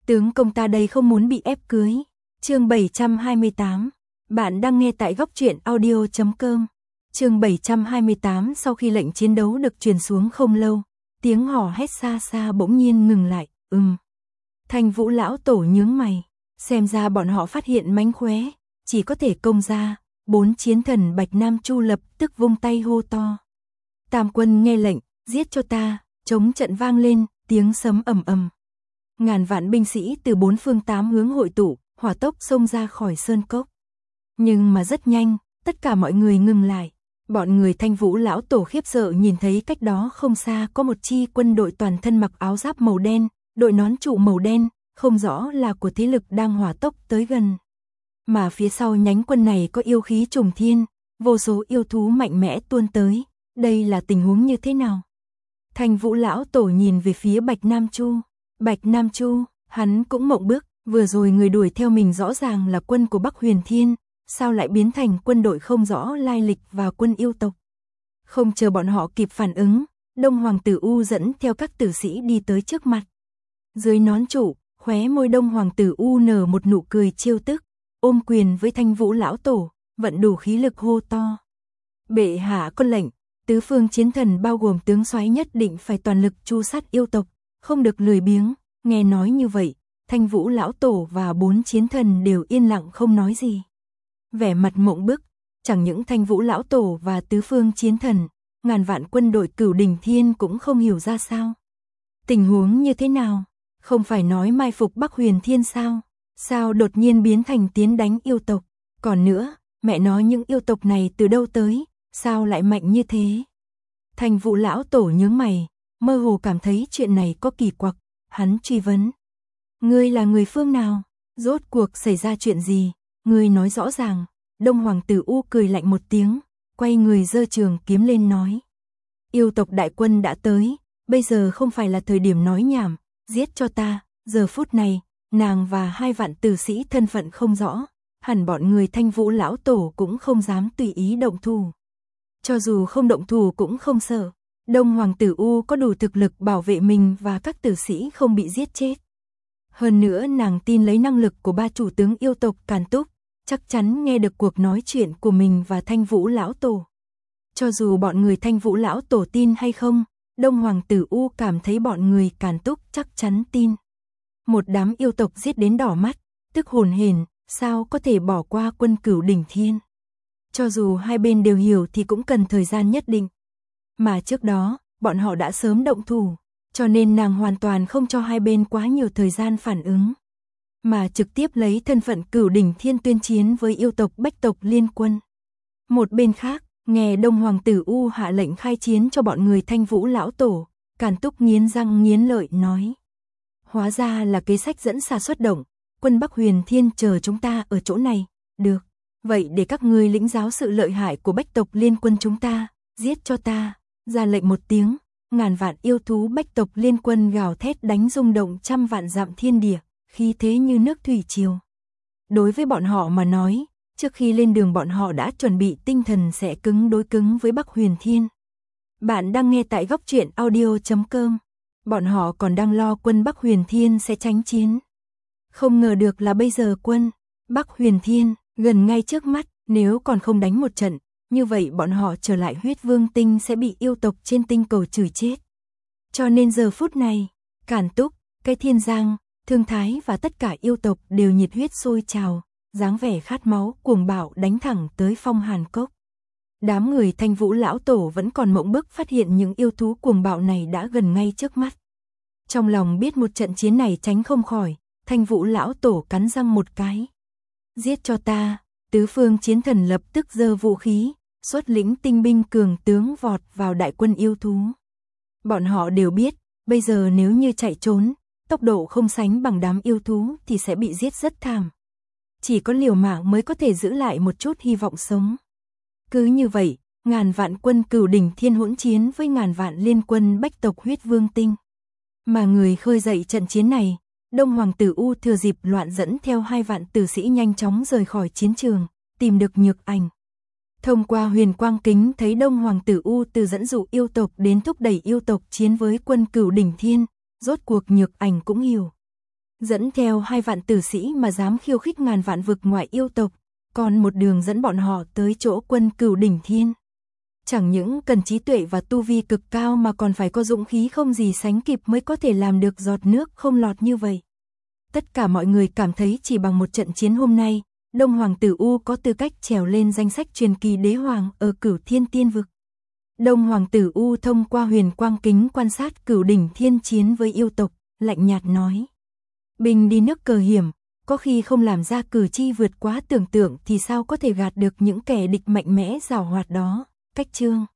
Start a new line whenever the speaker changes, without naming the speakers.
Tướng công ta đây không muốn bị ép cưới. Chương 728. Bạn đang nghe tại góc truyện audio.com. Chương 728. Sau khi lệnh chiến đấu được truyền xuống không lâu, tiếng hò hét xa xa bỗng nhiên ngừng lại. Thanh Vũ lão tổ nhướng mày, xem ra bọn họ phát hiện mánh khóe, chỉ có thể công ra. 4 chiến thần Bạch Nam Chu lập tức vung tay hô to. Tam quân nghe lệnh, giết cho ta. Trống trận vang lên, tiếng sấm ầm ầm. Ngàn vạn binh sĩ từ 4 phương 8 hướng hội tụ, hỏa tốc xông ra khỏi sơn cốc. Nhưng mà rất nhanh, tất cả mọi người ngừng lại. Bọn người Thanh Vũ lão tổ khiếp sợ nhìn thấy cách đó không xa có một chi quân đội toàn thân mặc áo giáp màu đen, đội nón trụ màu đen, không rõ là của thế lực đang hỏa tốc tới gần. Mà phía sau nhánh quân này có yêu khí trùng thiên, vô số yêu thú mạnh mẽ tuôn tới. Đây là tình huống như thế nào? Thanh Vũ lão tổ nhìn về phía Bạch Nam Chu. Bạch Nam Chu, hắn cũng mộng bức, vừa rồi người đuổi theo mình rõ ràng là quân của Bắc Huyền Thiên, sao lại biến thành quân đội không rõ lai lịch và quân yêu tộc? Không chờ bọn họ kịp phản ứng, Đông Hoàng Tử U dẫn theo các tử sĩ đi tới trước mặt. Dưới nón trụ, khóe môi Đông Hoàng Tử U nở một nụ cười trêu tức, ôm quyền với Thanh Vũ lão tổ, vận đủ khí lực hô to. Bệ hạ có lệnh, tứ phương chiến thần bao gồm tướng soái nhất định phải toàn lực tru sát yêu tộc, không được lười biếng. Nghe nói như vậy, Thanh Vũ lão tổ và 4 chiến thần đều yên lặng không nói gì. Vẻ mặt mộng bức, chẳng những Thanh Vũ lão tổ và tứ phương chiến thần, ngàn vạn quân đội Cửu Đỉnh Thiên cũng không hiểu ra sao. Tình huống như thế nào? Không phải nói mai phục Bắc Huyền Thiên sao? Sao đột nhiên biến thành tiến đánh yêu tộc? Còn nữa, mẹ nói những yêu tộc này từ đâu tới, sao lại mạnh như thế? Thanh Vũ lão tổ nhướng mày, mơ hồ cảm thấy chuyện này có kỳ quặc, hắn truy vấn. Ngươi là người phương nào? Rốt cuộc xảy ra chuyện gì? Ngươi nói rõ ràng. Đông Hoàng Tử U cười lạnh một tiếng, quay người giơ trường kiếm lên nói. Yêu tộc đại quân đã tới, bây giờ không phải là thời điểm nói nhảm, giết cho ta. Giờ phút này, nàng và 2 vạn tử sĩ thân phận không rõ, hẳn bọn người Thanh Vũ lão tổ cũng không dám tùy ý động thủ. Cho dù không động thủ cũng không sợ, Đông Hoàng Tử U có đủ thực lực bảo vệ mình và các tử sĩ không bị giết chết. Hơn nữa nàng tin lấy năng lực của 3 chủ tướng yêu tộc Càn Túc, chắc chắn nghe được cuộc nói chuyện của mình và Thanh Vũ lão tổ. Cho dù bọn người Thanh Vũ lão tổ tin hay không, Đông Hoàng Tử U cảm thấy bọn người Càn Túc chắc chắn tin. Một đám yêu tộc giết đến đỏ mắt, tức hồn hển, sao có thể bỏ qua quân Cửu Đỉnh Thiên? Cho dù hai bên đều hiểu thì cũng cần thời gian nhất định. Mà trước đó, bọn họ đã sớm động thủ, cho nên nàng hoàn toàn không cho hai bên quá nhiều thời gian phản ứng, mà trực tiếp lấy thân phận Cửu Đỉnh Thiên tuyên chiến với yêu tộc Bách tộc liên quân. Một bên khác, nghe Đông Hoàng Tử U hạ lệnh khai chiến cho bọn người Thanh Vũ lão tổ, Càn Túc nghiến răng nghiến lợi nói. Hóa ra là kế sách dẫn xà xuất động, quân Bắc Huyền Thiên chờ chúng ta ở chỗ này, được. Vậy để các ngươi lĩnh giáo sự lợi hại của Bách tộc liên quân chúng ta, giết cho ta. Ra lệnh một tiếng, ngàn vạn yêu thú Bách tộc liên quân gào thét đánh rung động trăm vạn dặm thiên địa, khí thế như nước thủy triều. Đối với bọn họ mà nói, trước khi lên đường bọn họ đã chuẩn bị tinh thần sẽ cứng đối cứng với Bắc Huyền Thiên. Bạn đang nghe tại góc truyện audio.com. Bọn họ còn đang lo quân Bắc Huyền Thiên sẽ tránh chiến. Không ngờ được là bây giờ quân Bắc Huyền Thiên gần ngay trước mắt, nếu còn không đánh một trận, như vậy bọn họ trở lại Huyết Vương Tinh sẽ bị yêu tộc trên tinh cầu chửi chết. Cho nên giờ phút này, Càn Túc, Cái Thiên Giang, Thương Thái và tất cả yêu tộc đều nhiệt huyết sôi trào, dáng vẻ khát máu cuồng bạo đánh thẳng tới Phong Hàn Cốc. Đám người Thanh Vũ lão tổ vẫn còn mộng bức phát hiện những yêu thú cuồng bạo này đã gần ngay trước mắt. Trong lòng biết một trận chiến này tránh không khỏi, Thanh Vũ lão tổ cắn răng một cái. Giết cho ta. Tứ phương chiến thần lập tức giơ vũ khí, xuất lĩnh tinh binh cường tướng vọt vào đại quân yêu thú. Bọn họ đều biết, bây giờ nếu như chạy trốn, tốc độ không sánh bằng đám yêu thú thì sẽ bị giết rất thảm. Chỉ có liều mạng mới có thể giữ lại một chút hy vọng sống. Cứ như vậy, ngàn vạn quân Cửu Đỉnh Thiên hỗn chiến với ngàn vạn liên quân Bách tộc Huyết Vương Tinh. Mà người khơi dậy trận chiến này, Đông Hoàng Tử U thừa dịp loạn dẫn theo 2 vạn tử sĩ nhanh chóng rời khỏi chiến trường, tìm được Nhược Ảnh. Thông qua huyền quang kính thấy Đông Hoàng Tử U từ dẫn dụ yêu tộc đến thúc đẩy yêu tộc chiến với quân Cửu Đỉnh Thiên, rốt cuộc Nhược Ảnh cũng hiểu. dẫn theo 2 vạn tử sĩ mà dám khiêu khích ngàn vạn vực ngoại yêu tộc, còn một đường dẫn bọn họ tới chỗ quân Cửu Đỉnh Thiên. Chẳng những cần trí tuệ và tu vi cực cao mà còn phải có dũng khí không gì sánh kịp mới có thể làm được giọt nước không lọt như vậy. Tất cả mọi người cảm thấy chỉ bằng một trận chiến hôm nay, Đông Hoàng Tử U có tư cách trèo lên danh sách truyền kỳ đế hoàng ở Cửu Thiên Tiên Vực. Đông Hoàng Tử U thông qua huyền quang kính quan sát Cửu Đỉnh Thiên chiến với yêu tộc, lạnh nhạt nói. Bình đi nước cờ hiểm, có khi không làm ra cử chi vượt quá tưởng tượng thì sao có thể gạt được những kẻ địch mạnh mẽ giàu hoạt đó. Cách chương